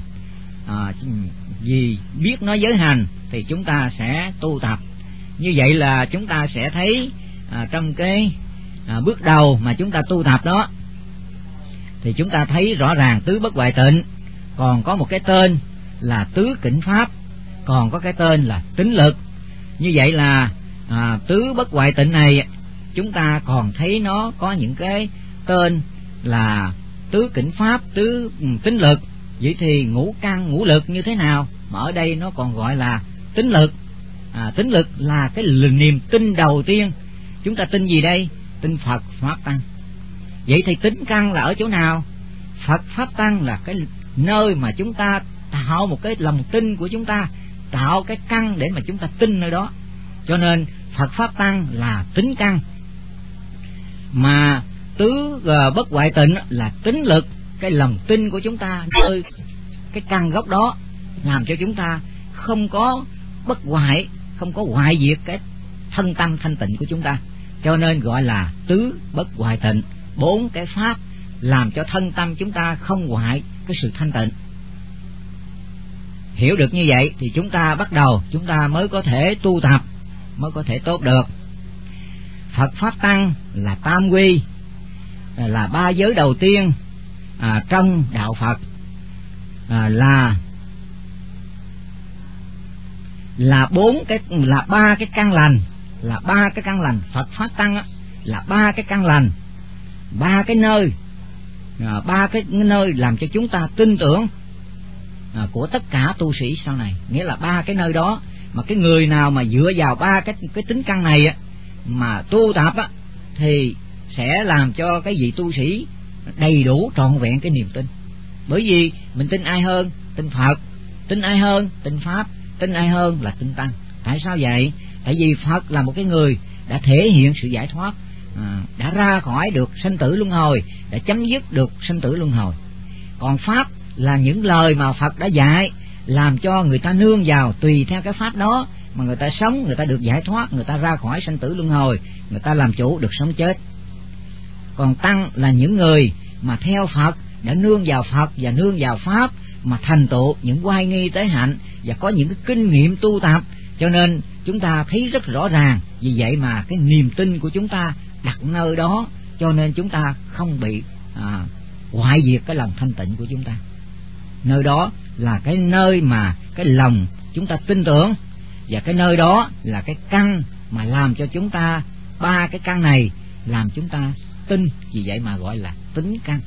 Vì biết nó giới hành thì chúng ta sẽ tu tập. Như vậy là chúng ta sẽ thấy trong cái bước đầu mà chúng ta tu tập đó, thì chúng ta thấy rõ ràng tứ bất hoại tịnh, còn có một cái tên là tứ kỉnh pháp, còn có cái tên là tín lực. Như vậy là tứ bất hoại tịnh này chúng ta còn thấy nó có những cái tên là tứ kỉnh pháp, tứ tín lực. Vậy thì ngũ căn ngũ lực như thế nào mà ở đây nó còn gọi là tín lực? Tín lực là cái niềm tin đầu tiên. Chúng ta tin gì đây? Tin Phật, Pháp, Tăng. Vậy thì tín căn là ở chỗ nào? Phật, Pháp, Tăng là cái nơi mà chúng ta tạo một cái lòng tin của chúng ta, tạo cái căn để mà chúng ta tin nơi đó. Cho nên Phật, Pháp, Tăng là tín căn. Mà Tứ bất hoại tịnh là tín lực, cái lòng tin của chúng ta nơi cái căn gốc đó, làm cho chúng ta không có bất hoại, không có hoại diệt cái thân tâm thanh tịnh của chúng ta. Cho nên gọi là tứ bất hoại tịnh, 4 cái pháp làm cho thân tâm chúng ta không hoại cái sự thanh tịnh. Hiểu được như vậy thì chúng ta bắt đầu, chúng ta mới có thể tu tập, mới có thể tốt được. Phật Pháp Tăng là tam quy, là 3 giới đầu tiên trong đạo Phật, là 3 cái căn lành, là 3 cái căn lành. Phật Pháp Tăng là 3 cái căn lành, 3 cái nơi, 3 cái nơi làm cho chúng ta tin tưởng của tất cả tu sĩ sau này. Nghĩa là 3 cái nơi đó mà cái người nào mà dựa vào 3 cái tính căn này mà tu tập thì sẽ làm cho cái vị tu sĩ đầy đủ trọn vẹn cái niềm tin. Bởi vì mình tin ai hơn? Tin Phật. Tin ai hơn? Tin Pháp. Tin ai hơn? Là tin Tăng. Tại sao vậy? Tại vì Phật là một cái người đã thể hiện sự giải thoát, đã ra khỏi được sanh tử luân hồi, đã chấm dứt được sanh tử luân hồi. Còn Pháp là những lời mà Phật đã dạy, làm cho người ta nương vào, tùy theo cái Pháp đó mà người ta sống, người ta được giải thoát, người ta ra khỏi sanh tử luân hồi, người ta làm chủ được sống chết. Còn Tăng là những người mà theo Phật, đã nương vào Phật và nương vào Pháp mà thành tựu những oai nghi tế hạnh và có những cái kinh nghiệm tu tập. Cho nên chúng ta thấy rất rõ ràng, vì vậy mà cái niềm tin của chúng ta đặt nơi đó, cho nên chúng ta không bị hoại diệt cái lòng thanh tịnh của chúng ta. Nơi đó là cái nơi mà cái lòng chúng ta tin tưởng, và cái nơi đó là cái căn mà làm cho chúng ta, 3 cái căn này làm chúng ta tin, vì vậy mà gọi là tín căn.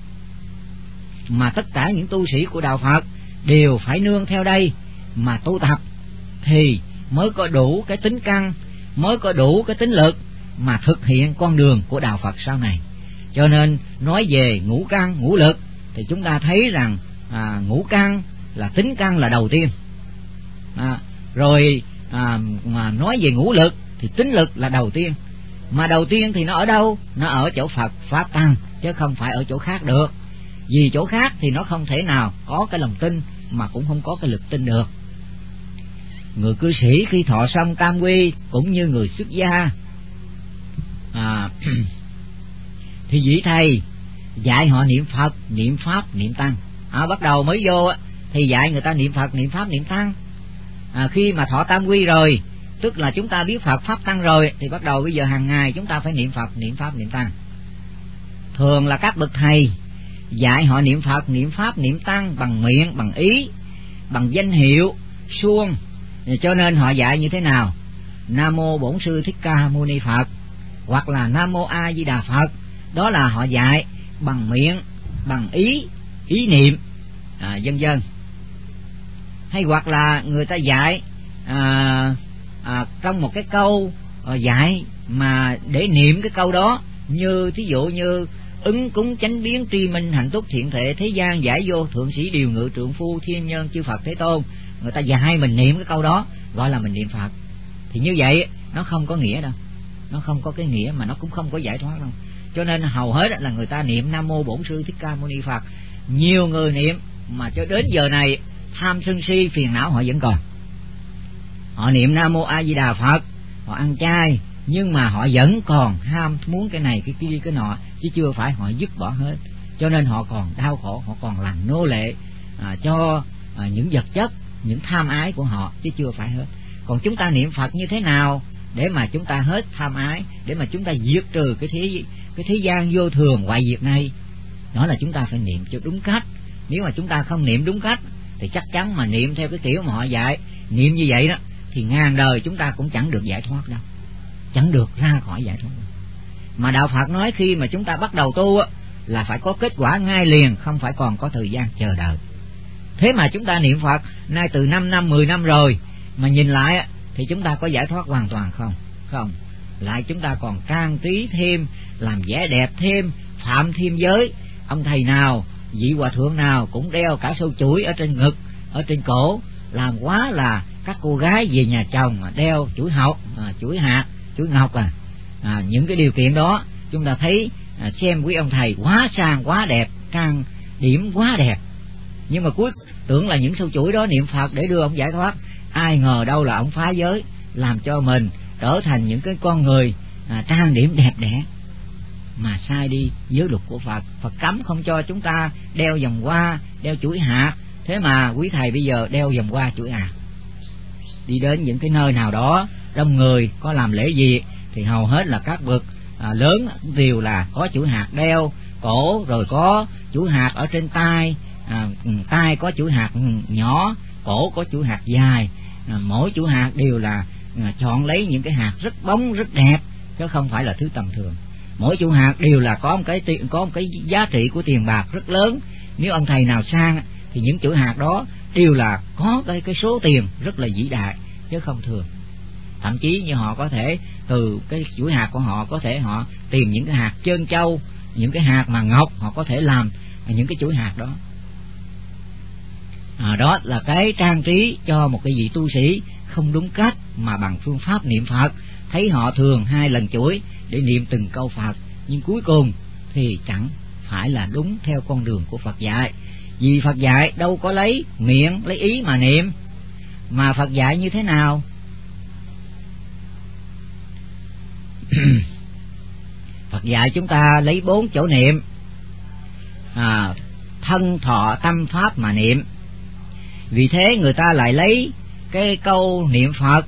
Mà tất cả những tu sĩ của đạo Phật đều phải nương theo đây mà tu tập thì mới có đủ cái tín căn, mới có đủ cái tín lực mà thực hiện con đường của đạo Phật sau này. Cho nên nói về ngũ căn, ngũ lực thì chúng ta thấy rằng ngũ căn là tín căn là đầu tiên, rồi mà nói về ngũ lực thì tín lực là đầu tiên. Mà đầu tiên thì nó ở đâu? Nó ở chỗ Phật Pháp Tăng, chứ không phải ở chỗ khác được. Vì chỗ khác thì nó không thể nào có cái lòng tin, mà cũng không có cái lực tin được. Người cư sĩ khi thọ xong tam quy cũng như người xuất gia, thì vị thầy dạy họ niệm Phật, niệm Pháp, niệm Tăng. Bắt đầu mới vô thì dạy người ta niệm Phật, niệm Pháp, niệm Tăng. Khi mà thọ tam quy rồi, tức là chúng ta biết Phật, Pháp, Tăng rồi, thì bắt đầu bây giờ hàng ngày chúng ta phải niệm Phật, niệm Pháp, niệm Tăng. Thường là các bậc thầy dạy họ niệm Phật, niệm Pháp, niệm Tăng bằng miệng, bằng ý, bằng danh hiệu, suông. Cho nên họ dạy như thế nào? Nam mô Bổn Sư Thích Ca Mâu Ni Phật, hoặc là Nam mô A Di Đà Phật. Đó là họ dạy bằng miệng, bằng ý niệm, vân vân. Hay hoặc là người ta dạy trong một cái câu dạy mà để niệm cái câu đó, như thí dụ như ứng cúng chánh biến tri minh hạnh túc thiện thể thế gian giải vô thượng sĩ điều ngự trượng phu thiên nhân chư Phật Thế Tôn. Người ta dạy mình niệm cái câu đó gọi là mình niệm Phật. Thì như vậy nó không có nghĩa đâu, nó không có cái nghĩa, mà nó cũng không có giải thoát đâu. Cho nên hầu hết là người ta niệm Nam mô Bổn Sư Thích Ca Mâu Ni Phật. Nhiều người niệm mà cho đến giờ này tham sân si phiền não họ vẫn còn. Họ niệm Nam mô A Di Đà Phật, họ ăn chay, nhưng mà họ vẫn còn ham muốn cái này cái kia cái nọ, chứ chưa phải họ dứt bỏ hết. Cho nên họ còn đau khổ, họ còn làm nô lệ cho những vật chất, những tham ái của họ, chứ chưa phải hết. Còn chúng ta niệm Phật như thế nào để mà chúng ta hết tham ái, để mà chúng ta diệt trừ cái thế gian vô thường hoại diệt này? Đó là chúng ta phải niệm cho đúng cách. Nếu mà chúng ta không niệm đúng cách thì chắc chắn mà niệm theo cái kiểu mà họ dạy, niệm như vậy đó thì ngàn đời chúng ta cũng chẳng được giải thoát đâu, chẳng được ra khỏi giải thoát đâu. Mà đạo Phật nói khi mà chúng ta bắt đầu tu là phải có kết quả ngay liền, không phải còn có thời gian chờ đợi. Thế mà chúng ta niệm Phật nay từ 5 năm, 10 năm rồi, mà nhìn lại thì chúng ta có giải thoát hoàn toàn không? Không. Lại chúng ta còn trang trí thêm, làm vẻ đẹp thêm, phạm thêm giới. Ông thầy nào, vị hòa thượng nào cũng đeo cả sâu chuỗi ở trên ngực, ở trên cổ, làm quá là các cô gái về nhà chồng đeo chuỗi hạt, chuỗi ngọc. Những cái điều kiện đó chúng ta thấy xem quý ông thầy quá sang quá đẹp, trang điểm quá đẹp, nhưng mà cuối tưởng là những sâu chuỗi đó niệm Phật để đưa ông giải thoát, ai ngờ đâu là ông phá giới, làm cho mình trở thành những cái con người trang điểm đẹp đẽ, mà sai đi giới luật của Phật. Phật cấm không cho chúng ta đeo vòng hoa, đeo chuỗi hạt, thế mà quý thầy bây giờ đeo vòng hoa chuỗi hạt. Đi đến những cái nơi nào đó đông người có làm lễ gì thì hầu hết là các bậc lớn đều là có chuỗi hạt đeo cổ, rồi có chuỗi hạt ở trên tay, tay có chuỗi hạt nhỏ, cổ có chuỗi hạt dài, mỗi chuỗi hạt đều là chọn lấy những cái hạt rất bóng rất đẹp, chứ không phải là thứ tầm thường. Mỗi chuỗi hạt đều là có một cái giá trị của tiền bạc rất lớn. Nếu ông thầy nào sang thì những chuỗi hạt đó đều là có cái số tiền rất là vĩ đại chứ không thường. Thậm chí như họ có thể từ cái chuỗi hạt của họ có thể họ tìm những cái hạt trơn châu, những cái hạt mà ngọc, họ có thể làm những cái chuỗi hạt đó. Đó là cái trang trí cho một cái vị tu sĩ không đúng cách, mà bằng phương pháp niệm Phật. Thấy họ thường 2 lần chuỗi để niệm từng câu Phật, nhưng cuối cùng thì chẳng phải là đúng theo con đường của Phật dạy. Vì Phật dạy đâu có lấy miệng, lấy ý mà niệm, mà Phật dạy như thế nào? Phật dạy chúng ta lấy 4 chỗ niệm, thân thọ tâm pháp mà niệm. Vì thế người ta lại lấy cái câu niệm Phật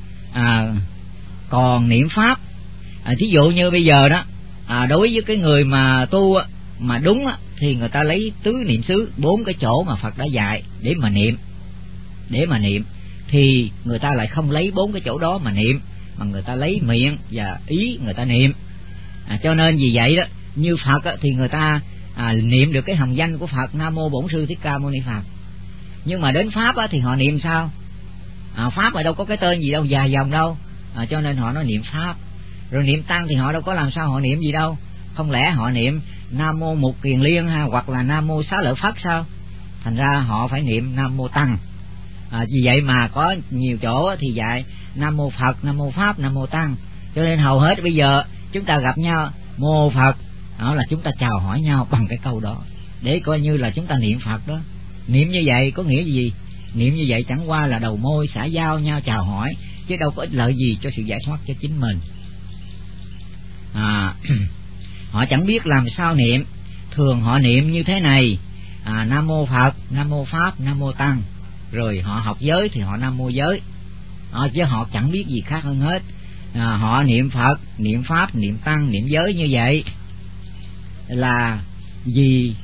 còn niệm pháp. Thí dụ như bây giờ đó, đối với cái người mà tu mà đúng thì người ta lấy tứ niệm xứ, 4 cái chỗ mà Phật đã dạy để mà niệm, thì người ta lại không lấy 4 cái chỗ đó mà niệm, mà người ta lấy miệng và ý người ta niệm. Cho nên vì vậy đó, như Phật thì người ta niệm được cái hồng danh của Phật, Nam Mô Bổn Sư Thích Ca Mâu Ni Phật. Nhưng mà đến pháp thì họ niệm sao? Pháp mà đâu có cái tên gì đâu, dài dòng đâu, cho nên họ nói niệm pháp. Rồi niệm tăng thì họ đâu có làm sao họ niệm gì đâu, không lẽ họ niệm Nam Mô Mục Kiền Liên hoặc là Nam Mô Xá Lợi Phất sao? Thành ra họ phải niệm Nam Mô Tăng. Vì vậy mà có nhiều chỗ thì dạy Nam Mô Phật, Nam Mô Pháp, Nam Mô Tăng. Cho nên hầu hết bây giờ chúng ta gặp nhau Mô Phật, đó là chúng ta chào hỏi nhau bằng cái câu đó, để coi như là chúng ta niệm Phật đó. Niệm như vậy có nghĩa gì? Niệm như vậy chẳng qua là đầu môi xã giao nhau chào hỏi, chứ đâu có ích lợi gì cho sự giải thoát cho chính mình. Họ chẳng biết làm sao niệm, thường họ niệm như thế này: Nam Mô Phật, Nam Mô Pháp, Nam Mô Tăng. Rồi họ học giới thì họ Nam Mô giới, chứ họ chẳng biết gì khác hơn hết. Họ niệm Phật, niệm Pháp, niệm Tăng, niệm giới như vậy là vì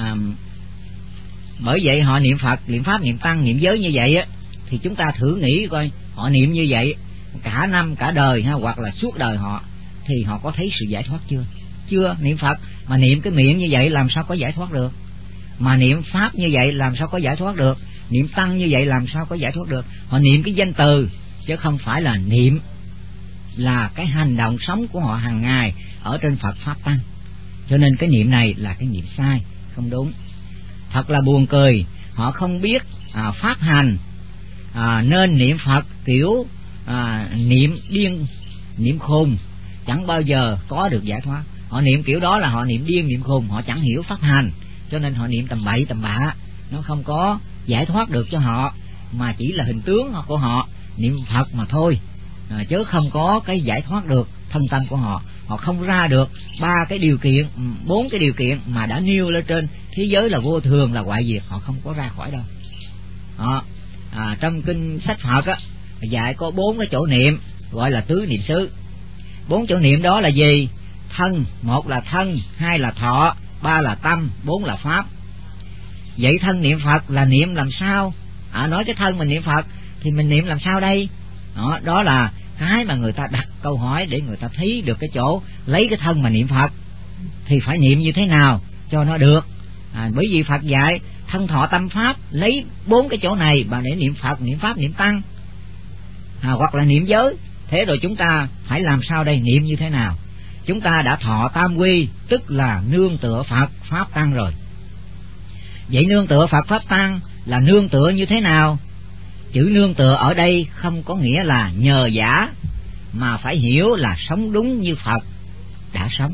bởi vậy họ niệm Phật, niệm Pháp, niệm Tăng, niệm giới như vậy thì chúng ta thử nghĩ coi, họ niệm như vậy cả năm cả đời hoặc là suốt đời họ, thì họ có thấy sự giải thoát chưa? Chưa. Niệm Phật mà niệm cái miệng như vậy làm sao có giải thoát được? Mà niệm Pháp như vậy làm sao có giải thoát được? Niệm Tăng như vậy làm sao có giải thoát được? Họ niệm cái danh từ chứ không phải là niệm là cái hành động sống của họ hàng ngày ở trên Phật Pháp Tăng. Cho nên cái niệm này là cái niệm sai, không đúng. Thật là buồn cười, họ không biết pháp hành nên niệm Phật kiểu niệm điên, niệm khùng, chẳng bao giờ có được giải thoát. Họ niệm kiểu đó là họ niệm điên, niệm khùng, họ chẳng hiểu pháp hành, cho nên họ niệm tầm bậy tầm bạ, nó không có giải thoát được cho họ, mà chỉ là hình tướng của họ niệm Phật mà thôi, chứ không có cái giải thoát được thân tâm của họ. Họ không ra được 3 cái điều kiện, 4 cái điều kiện mà đã nêu lên trên. Thế giới là vô thường, là hoại diệt, họ không có ra khỏi đâu. Trong kinh sách Phật dạy có 4 cái chỗ niệm gọi là tứ niệm xứ. 4 chỗ niệm đó là gì? Thân, 1 là thân, 2 là thọ, 3 là tâm, 4 là pháp. Vậy thân niệm Phật là niệm làm sao? Nói cái thân mình niệm Phật thì mình niệm làm sao đây? Đó là cái mà người ta đặt câu hỏi để người ta thấy được cái chỗ lấy cái thân mà niệm Phật thì phải niệm như thế nào cho nó được. Bởi vì Phật dạy thân thọ tâm pháp, lấy 4 cái chỗ này mà để niệm Phật, niệm Pháp, niệm Tăng, hoặc là niệm giới. Thế rồi chúng ta phải làm sao đây? Niệm như thế nào? Chúng ta đã thọ tam quy, tức là nương tựa Phật, Pháp, Tăng rồi. Vậy nương tựa Phật, Pháp, Tăng là nương tựa như thế nào? Chữ nương tựa ở đây không có nghĩa là nhờ vả, mà phải hiểu là sống đúng như Phật đã sống.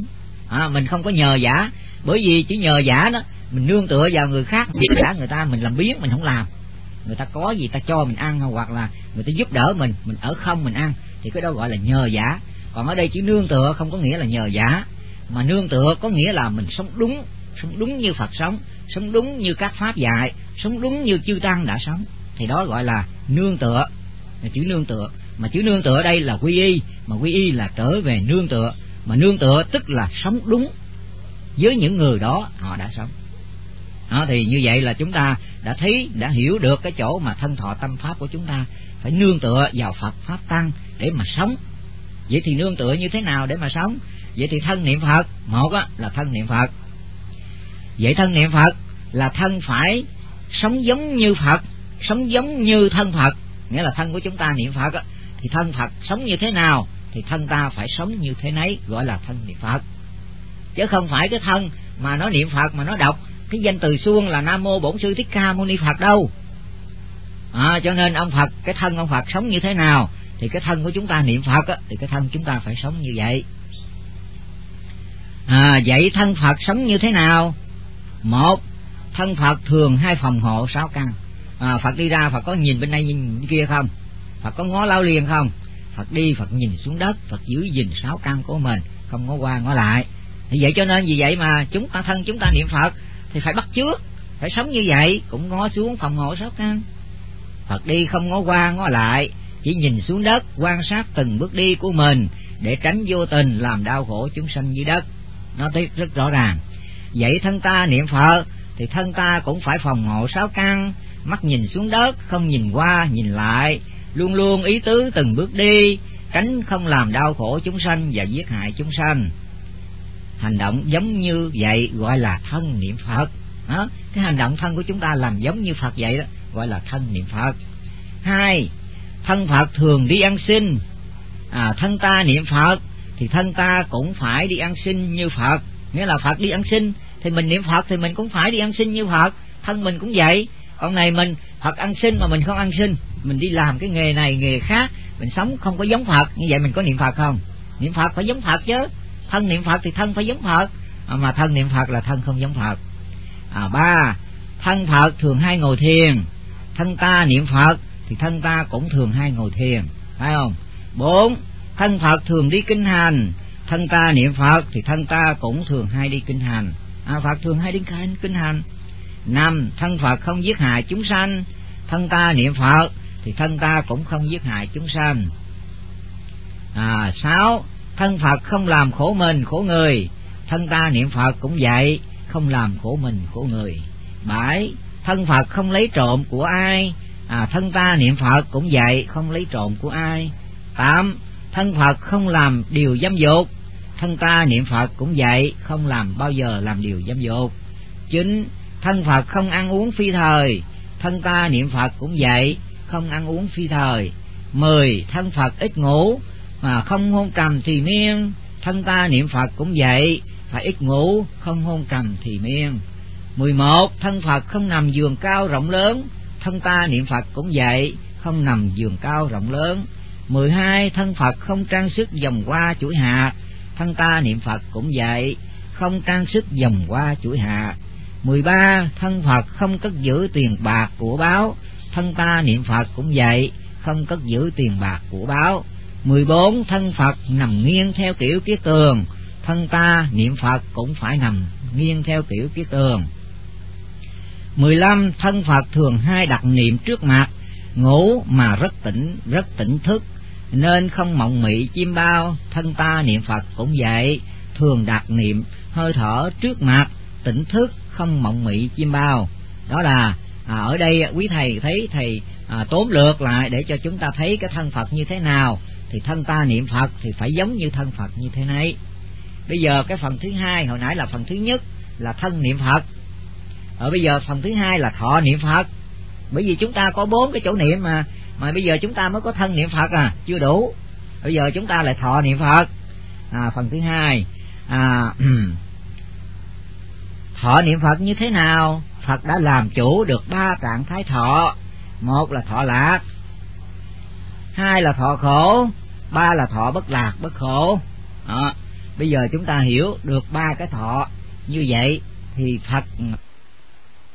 Mình không có nhờ vả, bởi vì chỉ nhờ vả đó mình nương tựa vào người khác, giả người ta mình làm biếng, mình không làm, người ta có gì ta cho mình ăn, hoặc là người ta giúp đỡ mình ở không mình ăn, thì cái đó gọi là nhờ vả. Còn ở đây chỉ nương tựa không có nghĩa là nhờ vả, mà nương tựa có nghĩa là mình sống đúng như Phật sống đúng như các pháp dạy, sống đúng như chư tăng đã sống, thì đó gọi là nương tựa, là chữ nương tựa. Mà chữ nương tựa ở đây là quy y, mà quy y là trở về nương tựa, mà nương tựa tức là sống đúng với những người đó họ đã sống. Thì như vậy là chúng ta đã thấy, đã hiểu được cái chỗ mà thân thọ tâm pháp của chúng ta phải nương tựa vào Phật pháp tăng để mà sống. Vậy thì nương tựa như thế nào để mà sống? Vậy thì thân niệm Phật, một là thân niệm Phật. Vậy thân niệm Phật là thân phải sống giống như Phật, sống giống như thân Phật, nghĩa là thân của chúng ta niệm Phật thì thân Phật sống như thế nào thì thân ta phải sống như thế nấy, gọi là thân niệm Phật. Chứ không phải cái thân mà nó niệm Phật mà nó đọc cái danh từ suông là Nam Mô Bổn Sư Thích Ca Mâu Ni Phật đâu. Cho nên ông Phật, cái thân ông Phật sống như thế nào thì cái thân của chúng ta niệm Phật thì cái thân chúng ta phải sống như vậy. Vậy thân Phật sống như thế nào? Một, thân Phật thường hai phòng hộ sáu căn. Phật đi ra Phật có nhìn bên đây nhìn bên kia không? Phật có ngó lao liền không? Phật đi Phật nhìn xuống đất, Phật giữ gìn sáu căn của mình, không ngó qua ngó lại. Thì vậy cho nên vì vậy mà thân chúng ta niệm Phật thì phải bắt chước, phải sống như vậy, cũng ngó xuống phòng hộ sáu căn. Phật đi không ngó qua ngó lại, chỉ nhìn xuống đất, quan sát từng bước đi của mình để tránh vô tình làm đau khổ chúng sanh dưới đất. Nó thấy rất rõ ràng. Vậy thân ta niệm Phật thì thân ta cũng phải phòng hộ sáu căn, mắt nhìn xuống đất, không nhìn qua nhìn lại, luôn luôn ý tứ từng bước đi, tránh không làm đau khổ chúng sanh và giết hại chúng sanh. Hành động giống như vậy gọi là thân niệm Phật. Cái hành động thân của chúng ta làm giống như Phật vậy đó, gọi là thân niệm Phật. Hai, thân Phật thường đi ăn xin. Thân ta niệm Phật thì thân ta cũng phải đi ăn xin như Phật, nghĩa là Phật đi ăn xin thì mình niệm Phật thì mình cũng phải đi ăn xin như Phật, thân mình cũng vậy. Còn này mình Phật ăn xin mà mình không ăn xin, mình đi làm cái nghề này nghề khác, mình sống không có giống Phật, như vậy mình có niệm Phật không? Niệm Phật phải giống Phật chứ. Thân niệm Phật thì thân phải giống Phật, mà thân niệm Phật là thân không giống Phật. Ba, thân Phật thường hay ngồi thiền, thân ta niệm Phật thì thân ta cũng thường hay ngồi thiền, phải không? Bốn, thân Phật thường đi kinh hành, thân ta niệm Phật thì thân ta cũng thường hay đi kinh hành. Phật thường hay đi kinh hành. Năm, thân Phật không giết hại chúng sanh, thân ta niệm Phật thì thân ta cũng không giết hại chúng sanh. Sáu, thân Phật không làm khổ mình khổ người, thân ta niệm Phật cũng vậy, không làm khổ mình khổ người. Bảy, thân Phật không lấy trộm của ai, thân ta niệm Phật cũng vậy, không lấy trộm của ai. Tám, thân Phật không làm điều dâm dục, thân ta niệm Phật cũng vậy, không làm bao giờ làm điều dâm dục. Chín, thân Phật không ăn uống phi thời, thân ta niệm Phật cũng vậy, không ăn uống phi thời. 10, thân Phật ít ngủ mà không hôn trầm thì miên, thân ta niệm Phật cũng vậy, phải ít ngủ, không hôn trầm thì miên. 11, thân Phật không nằm giường cao rộng lớn, thân ta niệm Phật cũng vậy, không nằm giường cao rộng lớn. 12, thân Phật không trang sức vòng hoa chuỗi hạt, thân ta niệm Phật cũng vậy, không trang sức vòng hoa chuỗi hạt. 13, thân Phật không cất giữ tiền bạc của báo, thân ta niệm Phật cũng vậy, không cất giữ tiền bạc của báo. 14, thân Phật nằm nghiêng theo kiểu kiết tường, thân ta niệm Phật cũng phải nằm nghiêng theo kiểu kiết tường. 15, thân Phật thường hay đặt niệm trước mặt, ngủ mà rất tỉnh thức, nên không mộng mị chim bao, thân ta niệm Phật cũng vậy, thường đặt niệm hơi thở trước mặt, tỉnh thức, không mộng mị chim bao. Đó là ở đây quý thầy thấy thầy tóm lược lại để cho chúng ta thấy cái thân Phật như thế nào, thì thân ta niệm Phật thì phải giống như thân Phật như thế này. Bây giờ cái phần thứ hai, hồi nãy là phần thứ nhất là thân niệm Phật, bây giờ phần thứ hai là thọ niệm Phật. Bởi vì chúng ta có 4 cái chỗ niệm mà bây giờ chúng ta mới có thân niệm Phật chưa đủ. Bây giờ chúng ta lại thọ niệm Phật. Phần thứ hai, thọ niệm Phật như thế nào? Phật đã làm chủ được 3 trạng thái thọ. 1 là thọ lạc, 2 là thọ khổ, 3 là thọ bất lạc bất khổ. Bây giờ chúng ta hiểu được ba cái thọ như vậy thì Phật